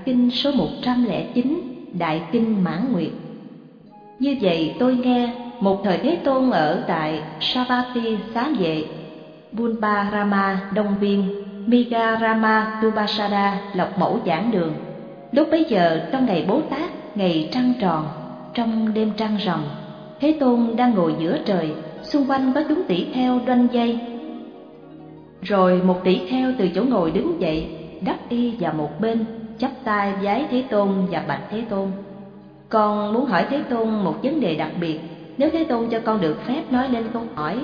kinh số 109, Đại Kinh Mãn Nguyệt. Như vậy tôi nghe, một thời Thế Tôn ở tại Savatthi Xá Vệ, Bulbarama Đông Viên, Migarama Tubasada Lộc Mẫu giảng đường. Lúc bấy giờ trong ngày Bố Tát, ngày trăng tròn, trong đêm trăng rằm, Thế Tôn đang ngồi giữa trời, xung quanh có chúng tỷ kheo đoanh dây. Rồi một tỷ kheo từ chỗ ngồi đứng dậy, đắp y vào một bên, chắp tay vái Thế Tôn và bạch Thế Tôn: con muốn hỏi Thế Tôn một vấn đề đặc biệt, nếu Thế Tôn cho con được phép nói lên câu hỏi.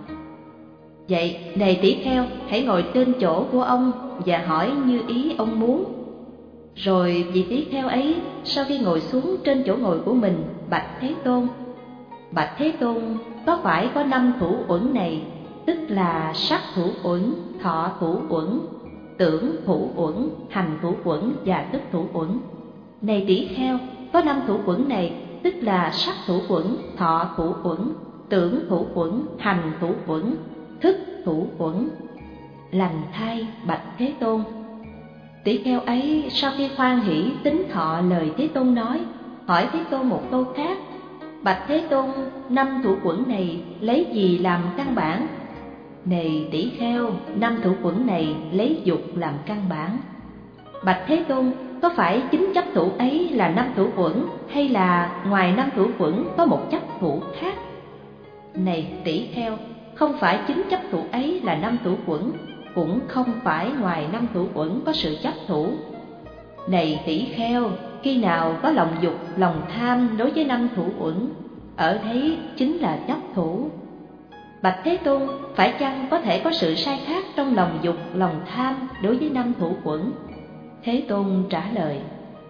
Vậy, này tỷ kheo, hãy ngồi trên chỗ của ông và hỏi như ý ông muốn. Rồi vị tỷ kheo ấy sau khi ngồi xuống trên chỗ ngồi của mình, bạch Thế Tôn: bạch Thế Tôn, có phải có 5 thủ uẩn này, tức là sắc thủ uẩn, thọ thủ uẩn, tưởng thủ uẩn, hành thủ uẩn và thức thủ uẩn. Này tỷ kheo, có 5 thủ uẩn này, tức là sắc thủ uẩn, thọ thủ uẩn, tưởng thủ uẩn, hành thủ uẩn, thức thủ uẩn. Lành thay, bạch Thế Tôn. Tỷ kheo ấy sau khi hoan hỷ tín thọ lời Thế Tôn nói, hỏi Thế Tôn một câu khác: bạch Thế Tôn, 5 thủ uẩn này lấy gì làm căn bản? Này tỷ kheo, 5 thủ uẩn này lấy dục làm căn bản. Bạch Thế Tôn, có phải chính chấp thủ ấy là 5 thủ uẩn, hay là ngoài 5 thủ uẩn có một chấp thủ khác? Này tỷ kheo, không phải chính chấp thủ ấy là 5 thủ uẩn, cũng không phải ngoài 5 thủ uẩn có sự chấp thủ. Này tỷ kheo, khi nào có lòng dục, lòng tham đối với 5 thủ uẩn, ở đấy chính là chấp thủ. Bạch Thế Tôn, phải chăng có thể có sự sai khác trong lòng dục, lòng tham đối với 5 thủ uẩn? Thế Tôn trả lời: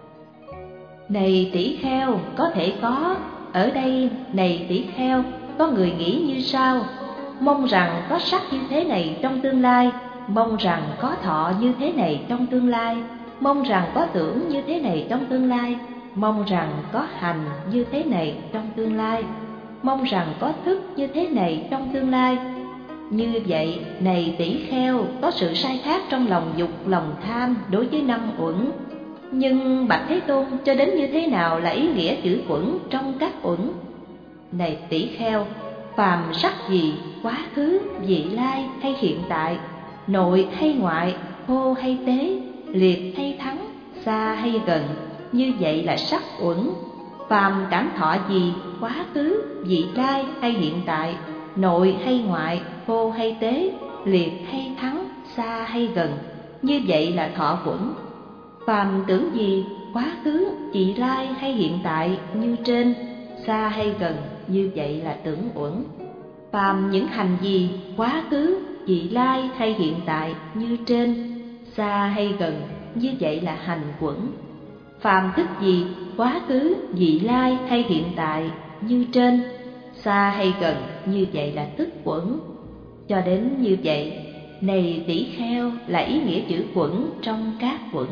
này tỷ kheo, có thể có. Ở đây, này tỷ kheo, có người nghĩ như sau: mong rằng có sắc như thế này trong tương lai, mong rằng có thọ như thế này trong tương lai, mong rằng có tưởng như thế này trong tương lai, mong rằng có hành như thế này trong tương lai, mong rằng có thức như thế này trong tương lai. Như vậy, này tỷ kheo, có sự sai khác trong lòng dục, lòng tham đối với 5 uẩn. Nhưng bạch Thế Tôn, cho đến như thế nào là ý nghĩa chữ uẩn trong các uẩn? Này tỷ kheo, phàm sắc gì, quá khứ, vị lai hay hiện tại, nội hay ngoại, thô hay tế, liệt hay thắng, xa hay gần, như vậy là sắc uẩn. Phàm cảm thọ gì, quá khứ, vị lai hay hiện tại, nội hay ngoại, thô hay tế, liệt hay thắng, xa hay gần, như vậy là thọ uẩn. Phàm tưởng gì, quá khứ, vị lai hay hiện tại như trên, xa hay gần, như vậy là tưởng uẩn. Phàm những hành gì, quá khứ, vị lai hay hiện tại như trên, xa hay gần, như vậy là hành uẩn. Phàm thức gì, quá khứ, vị lai hay hiện tại như trên, xa hay gần, như vậy là thức uẩn. Cho đến như vậy, này tỷ kheo, là ý nghĩa chữ uẩn trong các uẩn.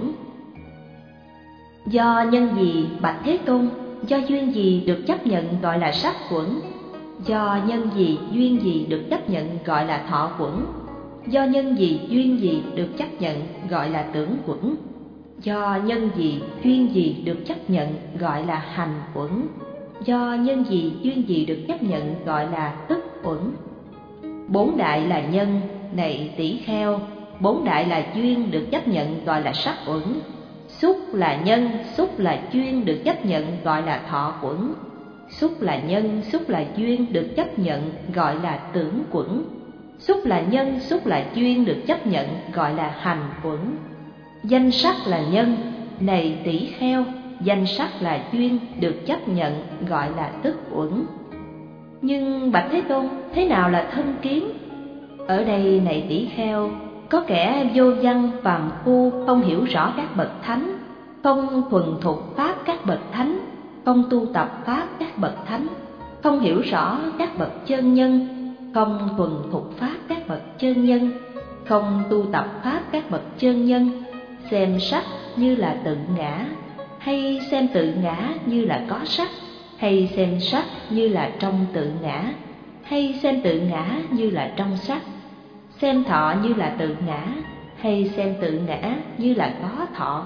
Do nhân gì, bạch Thế Tôn, do duyên gì được chấp nhận gọi là sắc uẩn? Do nhân gì, duyên gì được chấp nhận gọi là thọ uẩn? Do nhân gì, duyên gì được chấp nhận gọi là tưởng uẩn? Do nhân gì, duyên gì được chấp nhận gọi là hành uẩn? Do nhân gì, duyên gì được chấp nhận gọi là thức uẩn? 4 đại là nhân, này tỷ kheo, 4 đại là duyên được chấp nhận gọi là sắc uẩn. Xúc là nhân, xúc là duyên được chấp nhận gọi là thọ uẩn. Xúc là nhân, xúc là duyên được chấp nhận gọi là tưởng uẩn. Xúc là nhân, xúc là duyên được chấp nhận gọi là hành uẩn. Danh sắc là nhân, này tỷ kheo, danh sắc là duyên được chấp nhận gọi là thức uẩn. Nhưng bạch Thế Tôn, thế nào là thân kiến? Ở đây, này tỷ kheo, có kẻ vô văn phàm phu không hiểu rõ các bậc thánh, không thuần thục pháp các bậc thánh, không tu tập pháp các bậc thánh, không hiểu rõ các bậc chân nhân, không thuần thục pháp các bậc chân nhân, không tu tập pháp các bậc chân nhân, xem sắc như là tự ngã, hay xem tự ngã như là có sắc, hay xem sắc như là trong tự ngã, hay xem tự ngã như là trong sắc, xem thọ như là tự ngã, hay xem tự ngã như là có thọ,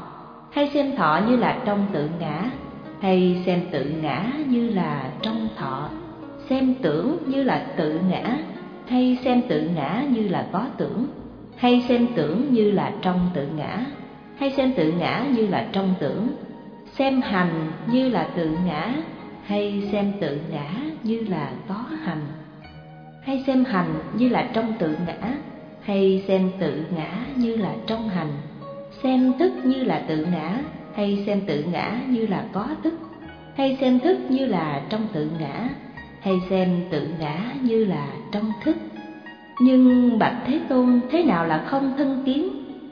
hay xem thọ như là trong tự ngã, hay xem tự ngã như là trong thọ, xem tưởng như là tự ngã, hay xem tự ngã như là có tưởng, hay xem tưởng như là trong tự ngã, hay xem tự ngã như là trong tưởng, xem hành như là tự ngã, hay xem tự ngã như là có hành, hay xem hành như là trong tự ngã, hay xem tự ngã như là trong hành, xem thức như là tự ngã, hay xem tự ngã như là có thức, hay xem thức như là trong tự ngã, hay xem tự ngã như là trong thức. Nhưng bạch Thế Tôn, thế nào là không thân kiến?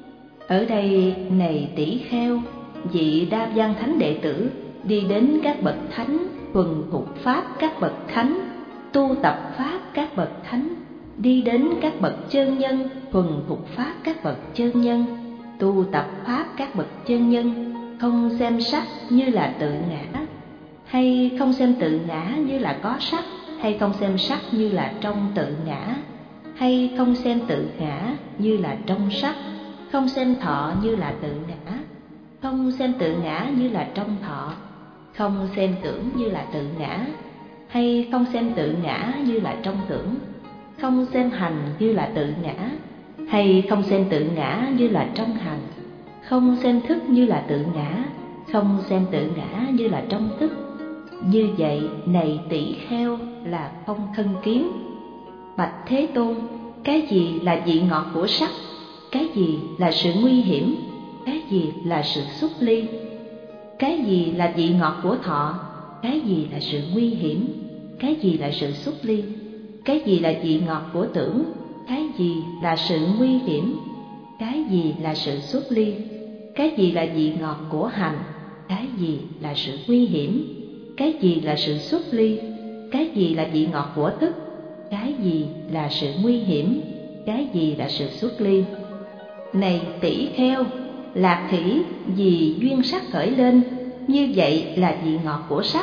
Ở đây này tỷ kheo, vị Đa Văn Thánh đệ tử đi đến các bậc thánh, thuần thục pháp các bậc thánh, tu tập pháp các bậc thánh, đi đến các bậc chân nhân, thuần thục pháp các bậc chân nhân, tu tập pháp các bậc chân nhân, không xem sắc như là tự ngã, hay không xem tự ngã như là có sắc, hay không xem sắc như là trong tự ngã, hay không xem tự ngã như là trong sắc, không xem thọ như là tự ngã, không xem tự ngã như là trong thọ, không xem tưởng như là tự ngã, hay không xem tự ngã như là trong tưởng, không xem hành như là tự ngã, hay không xem tự ngã như là trong hành, không xem thức như là tự ngã, không xem tự ngã như là trong thức. Như vậy này tỷ kheo là không thân kiến. Bạch Thế Tôn, cái gì là vị ngọt của sắc? Cái gì là sự nguy hiểm? Cái gì là sự xuất ly? Cái gì là vị ngọt của thọ? Cái gì là sự nguy hiểm? Cái gì là sự xuất ly? Cái gì là vị ngọt của tưởng? Cái gì là sự nguy hiểm? Cái gì là sự xuất ly? Cái gì là vị ngọt của hành? Cái gì là sự nguy hiểm? Cái gì là sự xuất ly? Cái gì là vị ngọt của thức? Cái gì là sự nguy hiểm? Cái gì là sự xuất ly? Này tỷ kheo, lạc thủy vì duyên sắc khởi lên, như vậy là vị ngọt của sắc.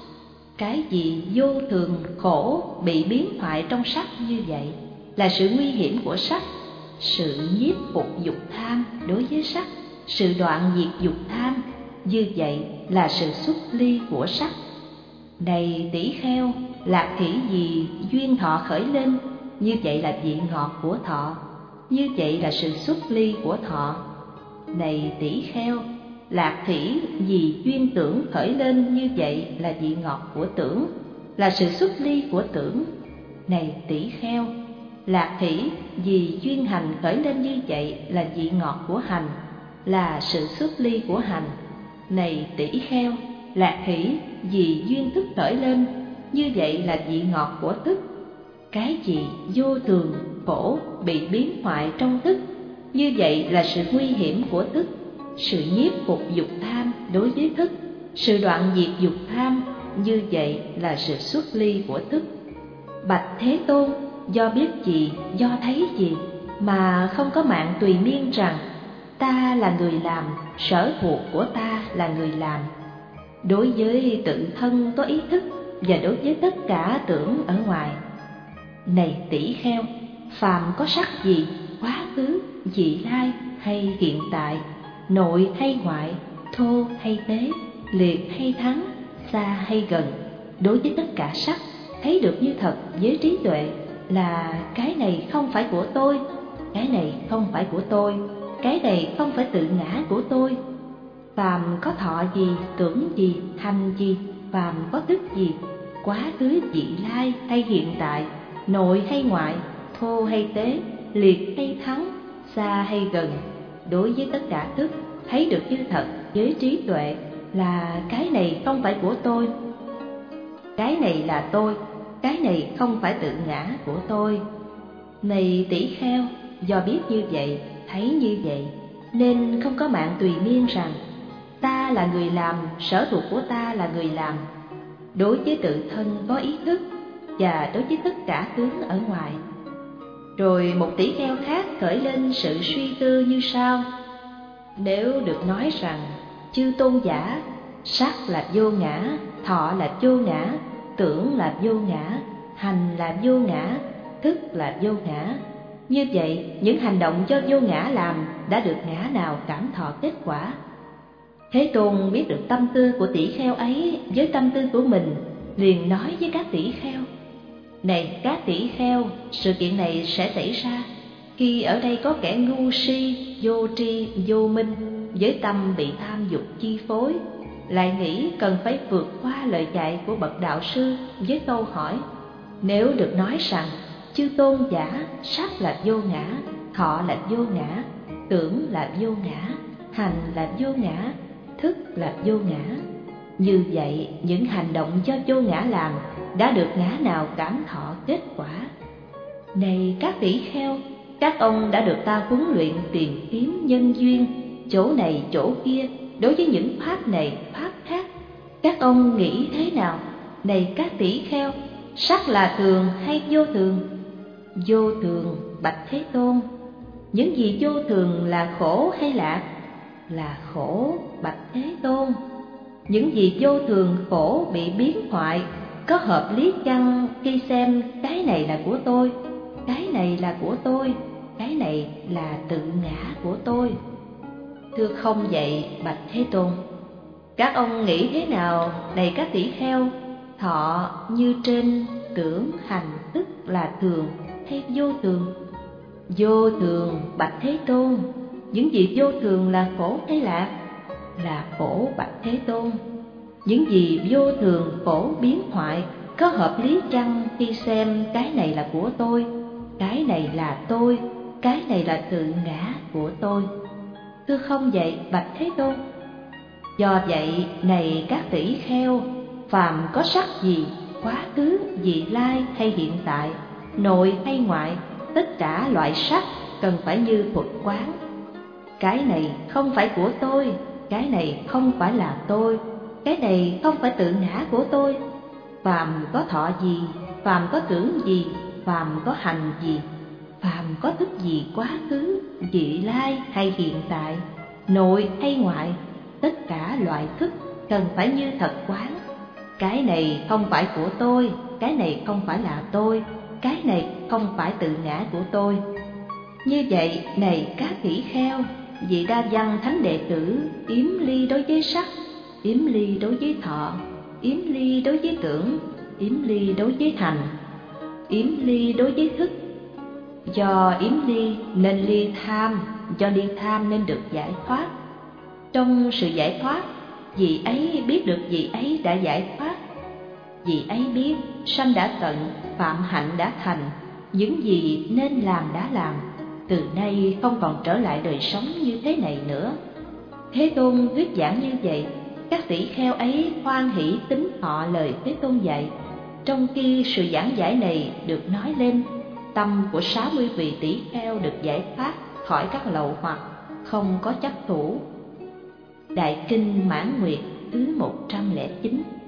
Cái gì vô thường, khổ, bị biến hoại trong sắc như vậy là sự nguy hiểm của sắc. Sự nhiếp phục dục tham đối với sắc, sự đoạn diệt dục tham, như vậy là sự xuất ly của sắc. Này tỷ kheo, lạc thủy vì duyên thọ khởi lên, như vậy là vị ngọt của thọ, như vậy là sự xuất ly của thọ. Này tỷ kheo, lạc thủy vì duyên tưởng khởi lên, như vậy là vị ngọt của tưởng, là sự xuất ly của tưởng. Này tỷ kheo, lạc thủy vì duyên hành khởi lên, như vậy là vị ngọt của hành, là sự xuất ly của hành. Này tỷ kheo, lạc thủy vì duyên thức khởi lên, như vậy là vị ngọt của thức. Cái gì vô thường, khổ, bị biến hoại trong thức, như vậy là sự nguy hiểm của thức. Sự nhiếp phục dục tham đối với thức, sự đoạn diệt dục tham, như vậy là sự xuất ly của thức. Bạch Thế Tôn, do biết gì, do thấy gì mà không có mạng tùy miên rằng ta là người làm, sở thuộc của ta là người làm. Đối với tự thân có ý thức và đối với tất cả tưởng ở ngoài. Này tỷ kheo, phàm có sắc gì, quá khứ, vị lai hay hiện tại, nội hay ngoại, thô hay tế, liệt hay thắng, xa hay gần, đối với tất cả sắc thấy được như thật với trí tuệ là cái này không phải của tôi, cái này không phải của tôi, cái này không phải tự ngã của tôi. Phàm có thọ gì, tưởng gì, hành gì, phàm có thức gì, quá khứ vị lai hay hiện tại, nội hay ngoại, thô hay tế, liệt hay thắng, xa hay gần, đối với tất cả thức thấy được như thật với trí tuệ là cái này không phải của tôi, cái này là tôi, cái này không phải tự ngã của tôi. Này tỷ kheo, do biết như vậy, thấy như vậy, nên không có mạng tùy miên rằng ta là người làm, sở thuộc của ta là người làm. Đối với tự thân có ý thức và đối với tất cả tướng ở ngoài. Rồi một tỷ kheo khác khởi lên sự suy tư như sau: nếu được nói rằng chư tôn giả, sắc là vô ngã, thọ là vô ngã, tưởng là vô ngã, hành là vô ngã, thức là vô ngã, như vậy những hành động do vô ngã làm đã được ngã nào cảm thọ kết quả? Thế Tôn biết được tâm tư của tỷ kheo ấy với tâm tư của mình, liền nói với các tỷ kheo: này các tỷ kheo, sự kiện này sẽ xảy ra khi ở đây có kẻ ngu si, vô tri, vô minh, với tâm bị tham dục chi phối, lại nghĩ cần phải vượt qua lời dạy của bậc đạo sư với câu hỏi: nếu được nói rằng chư tôn giả, sắc là vô ngã, thọ là vô ngã, tưởng là vô ngã, hành là vô ngã, thức là vô ngã, như vậy những hành động do vô ngã làm đã được ngã nào cảm thọ kết quả? Này các tỷ kheo, các ông đã được ta huấn luyện tìm kiếm nhân duyên, chỗ này chỗ kia, đối với những pháp này pháp khác. Các ông nghĩ thế nào? Này các tỷ kheo, sắc là thường hay vô thường? Vô thường, bạch Thế Tôn. Những gì vô thường là khổ hay lạc? Là khổ, bạch Thế Tôn. Những gì vô thường khổ bị biến hoại, có hợp lý chăng khi xem cái này là của tôi, cái này là của tôi, cái này là tự ngã của tôi? Thưa không vậy, bạch Thế Tôn. Các ông nghĩ thế nào, này các tỷ kheo? Thọ như trên, tưởng, hành, thức là thường hay vô thường? Vô thường, bạch Thế Tôn. Những gì vô thường là khổ hay lạc? Là khổ, bạch Thế Tôn. Những gì vô thường khổ biến hoại, có hợp lý chăng khi xem cái này là của tôi, cái này là tôi, cái này là tự ngã của tôi? Thưa không vậy, bạch Thế Tôn. Do vậy, này các tỷ kheo, phàm có sắc gì, quá khứ, vị lai hay hiện tại, nội hay ngoại, tất cả loại sắc cần phải như thuật quán. Cái này không phải của tôi, cái này không phải là tôi, cái này không phải tự ngã của tôi. Phàm có thọ gì, phàm có tưởng gì, phàm có hành gì, phàm có thức gì quá khứ, vị lai hay hiện tại, nội hay ngoại, tất cả loại thức cần phải như thật quán. Cái này không phải của tôi, cái này không phải là tôi, cái này không phải tự ngã của tôi. Như vậy, này các tỷ kheo, vị đa văn thánh đệ tử yếm ly đối với sắc, yếm ly đối với thọ, yếm ly đối với tưởng, yếm ly đối với hành, yếm ly đối với thức. Do yếm ly nên ly tham, do ly tham nên được giải thoát. Trong sự giải thoát, vị ấy biết được vị ấy đã giải thoát. Vị ấy biết sanh đã tận, phạm hạnh đã thành, những gì nên làm đã làm, từ nay không còn trở lại đời sống như thế này nữa. Thế Tôn thuyết giảng như vậy, các tỷ kheo ấy hoan hỷ tín thọ lời Thế Tôn dạy. Trong khi sự giảng giải này được nói lên, tâm của 60 vị tỷ kheo được giải thoát khỏi các lậu hoặc, không có chấp thủ. Đại kinh Mãn Nguyệt thứ 109.